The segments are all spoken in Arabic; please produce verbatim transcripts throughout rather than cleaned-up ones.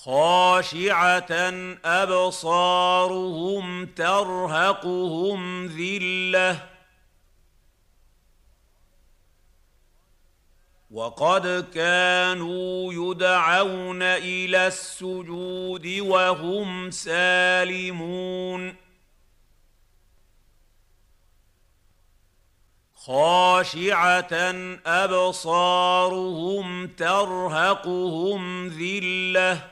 خاشعة أبصارهم ترهقهم ذلة وقد كانوا يدعون إلى السجود وهم سالمون خاشعة أبصارهم ترهقهم ذلة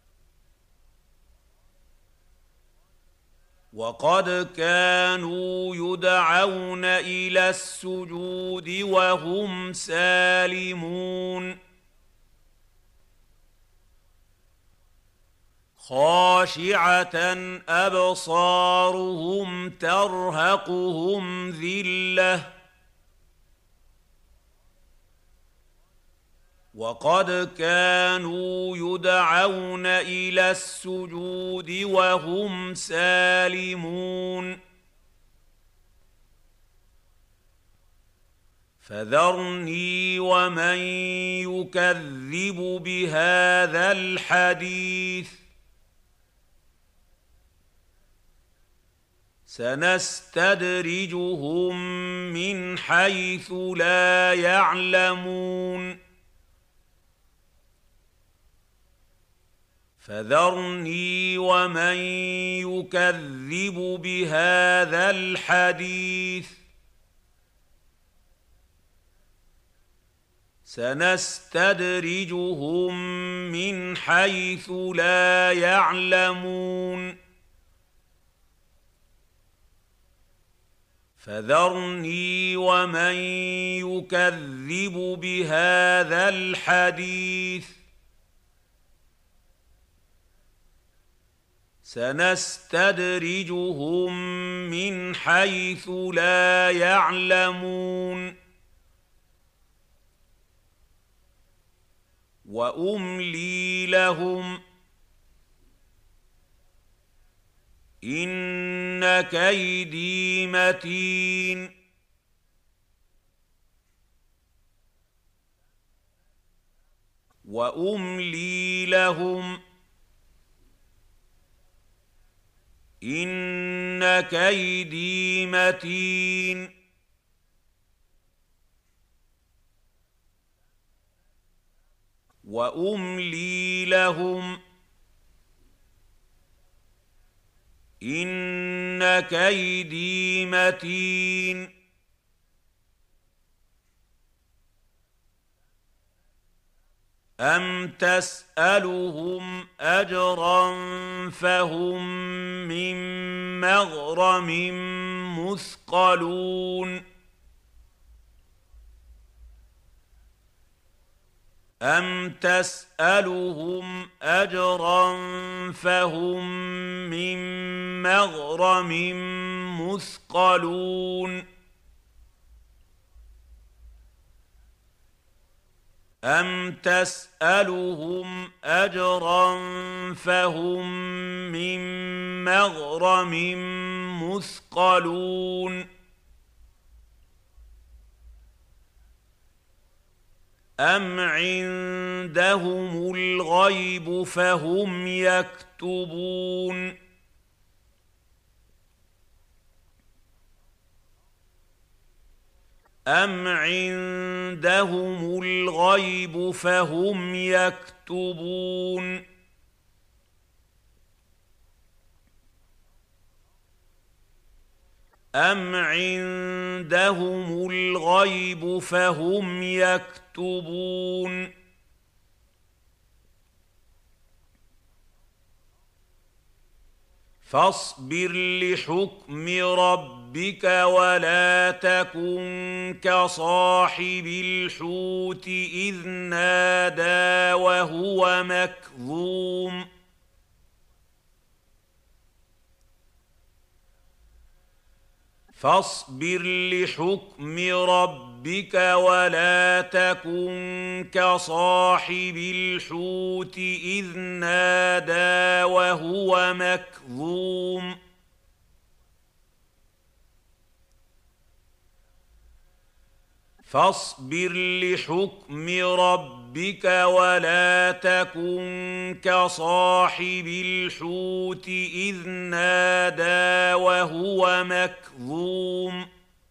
وقد كانوا يدعون إلى السجود وهم سالمون خاشعة أبصارهم ترهقهم ذلة وقد كانوا يدعون إلى السجود وهم سالمون فذرني ومن يكذب بهذا الحديث سنستدرجهم من حيث لا يعلمون فذرني ومن يكذب بهذا الحديث سنستدرجهم من حيث لا يعلمون فذرني ومن يكذب بهذا الحديث سنستدرجهم من حيث لا يعلمون وأملي لهم إن كيدي متين وأملي لهم إن كيدي متين وأملي لهم إن كيدي متين أم تسألهم أجرا فهم من مغرم مثقلون أم تسألهم أجرا فهم من مغرم مثقلون أم تسألهم أجرا فهم من مغرم مثقلون أم عندهم الغيب فهم يكتبون أم عندهم الغيب فهم يكتبون أم عندهم الغيب فهم يكتبون فاصبر لحكم ربك ولا تكن كصاحب الحوت إذ نادى وهو مكظوم فاصبر لحكم ربك ولا تكن كصاحب الحوت إذ نادى وهو مكظوم فاصبر لحكم ربك ربك ولا تكن كصاحب الحوت إذ نادى وهو مكظوم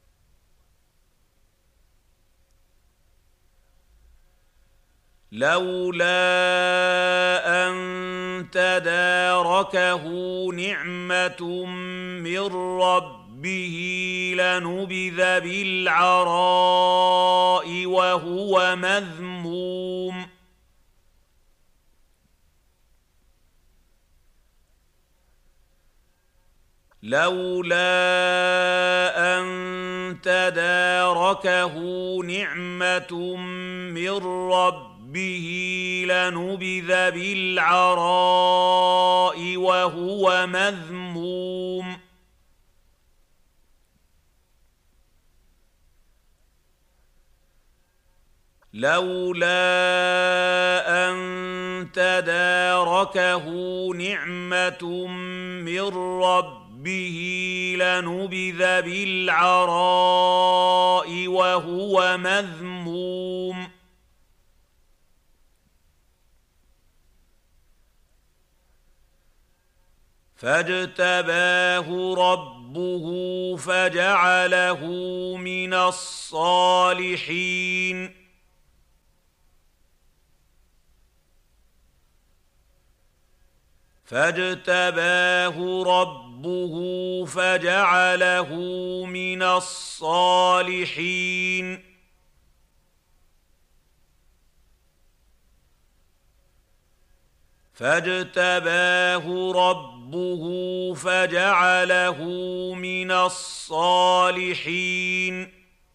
لولا أن تداركه نعمة من ربه لنبذ بالعراء وهو مذموم لولا أن تداركه نعمة من ربه به لنبذ بالعراء وهو مذموم لولا أن تداركه نعمة من ربه لنبذ بالعراء وهو مذموم فاجتباه ربه فجعله من الصالحين فاجتباه ربه فجعله من الصالحين فاجتباه ربه فجعله من الصالحين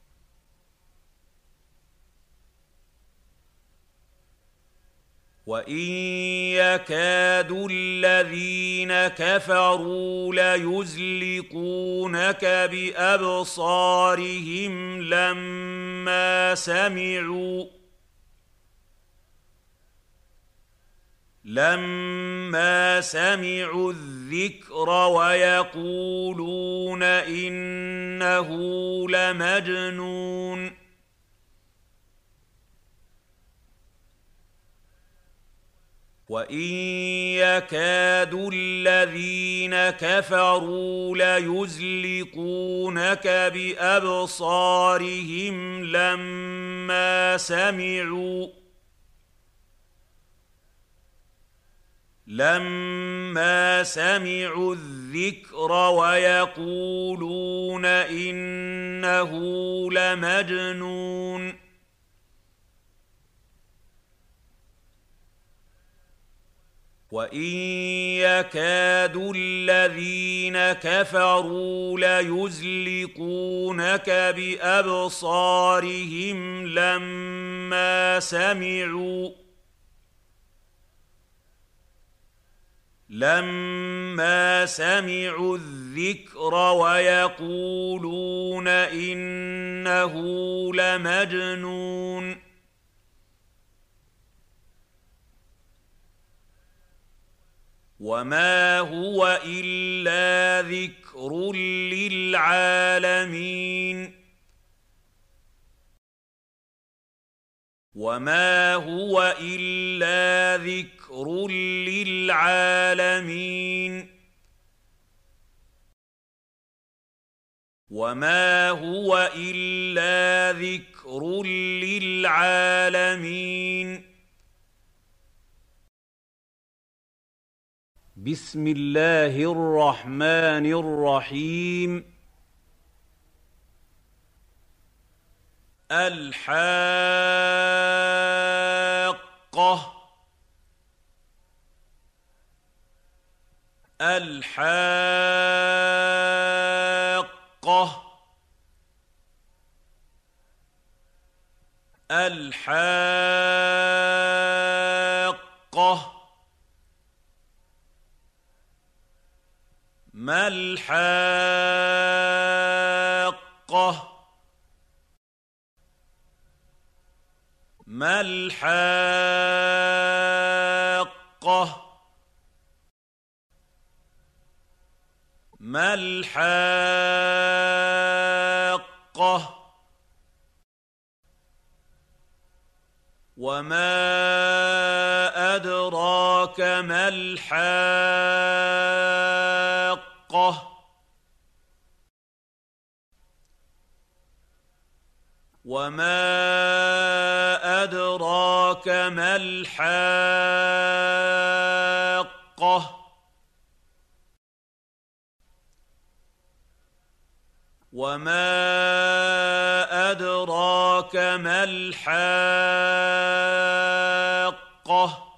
وإن يكاد الذين كفروا ليزلقونك بأبصارهم لما سمعوا لما سمعوا الذكر ويقولون إنه لمجنون وإن يكاد الذين كفروا ليزلقونك بأبصارهم لما سمعوا لما سمعوا الذكر ويقولون إنه لمجنون وإن يكاد الذين كفروا ليزلقونك بأبصارهم لما سمعوا لما سمعوا الذكر ويقولون إنه لمجنون وما هو إلا ذكر للعالمين وما هو إلا ذكر للعالمين وما هو إلا ذكر للعالمين بسم الله الرحمن الرحيم الحاقة الحاقة الحاقة ما الحاقة ما الحاقة ما الحاقة وما أدراك ما الحاقة وما أدراك ما الحاقة وما أدراك ما الحاقة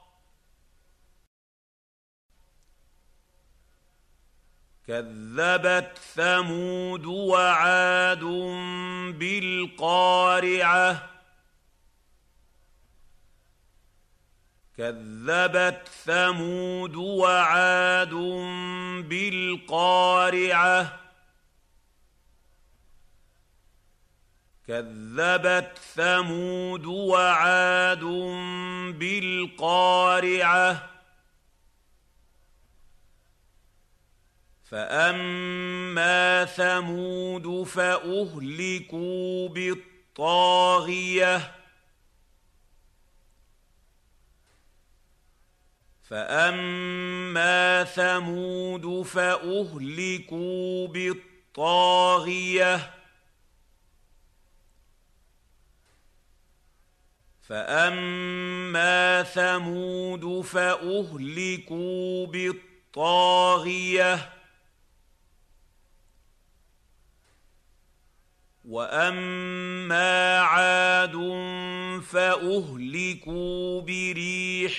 كذبت ثمود وعاد بالقارعة كذبت ثمود وعاد بالقارعة كذبت ثمود وعاد بالقارعة فأما ثمود فأهلكوا بالطاغية فأما ثمود فأهلكوا بالطاغية فأما ثمود فأهلكوا بالطاغية وأما عاد فأهلكوا بريح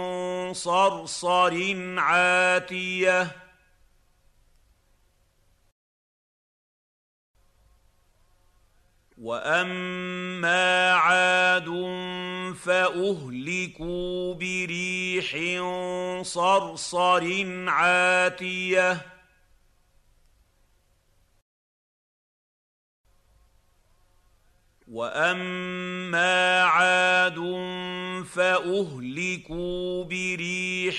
صرصر عاتية وأما عاد فأهلكوا بريح صرصر عاتية وأما عاد فأهلكوا بريح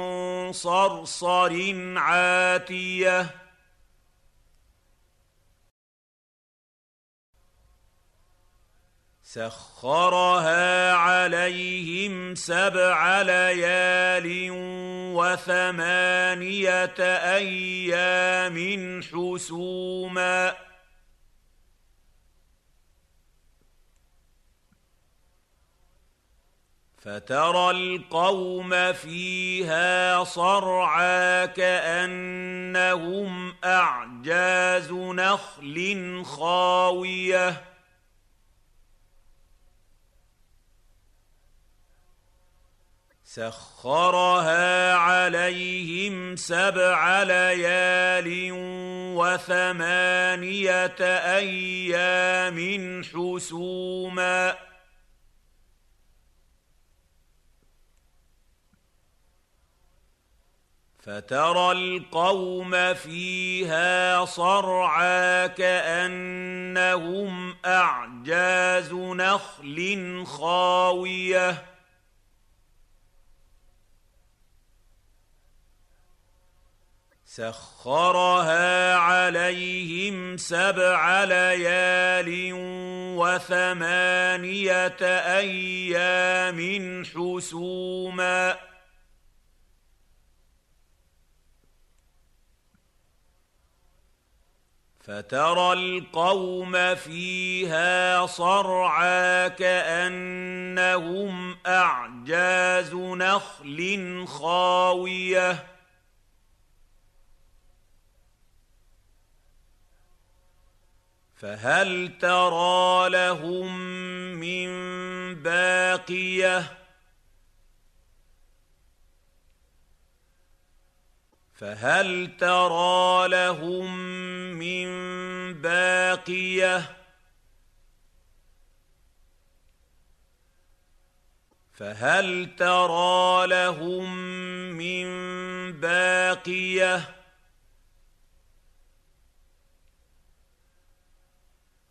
صرصر عاتية سخرها عليهم سبع ليال وثمانية أيام حسوما فترى القوم فيها صرعى كأنهم أعجاز نخل خاوية سخرها عليهم سبع ليال وثمانية أيام حسوما فترى القوم فيها صرعى كأنهم أعجاز نخل خاوية سخرها عليهم سبع ليال وثمانية أيام حسوما فترى القوم فيها صرعى كأنهم أعجاز نخل خاوية فهل ترى لهم من باقية فهل ترى لهم من باقية فهل ترى لهم من باقية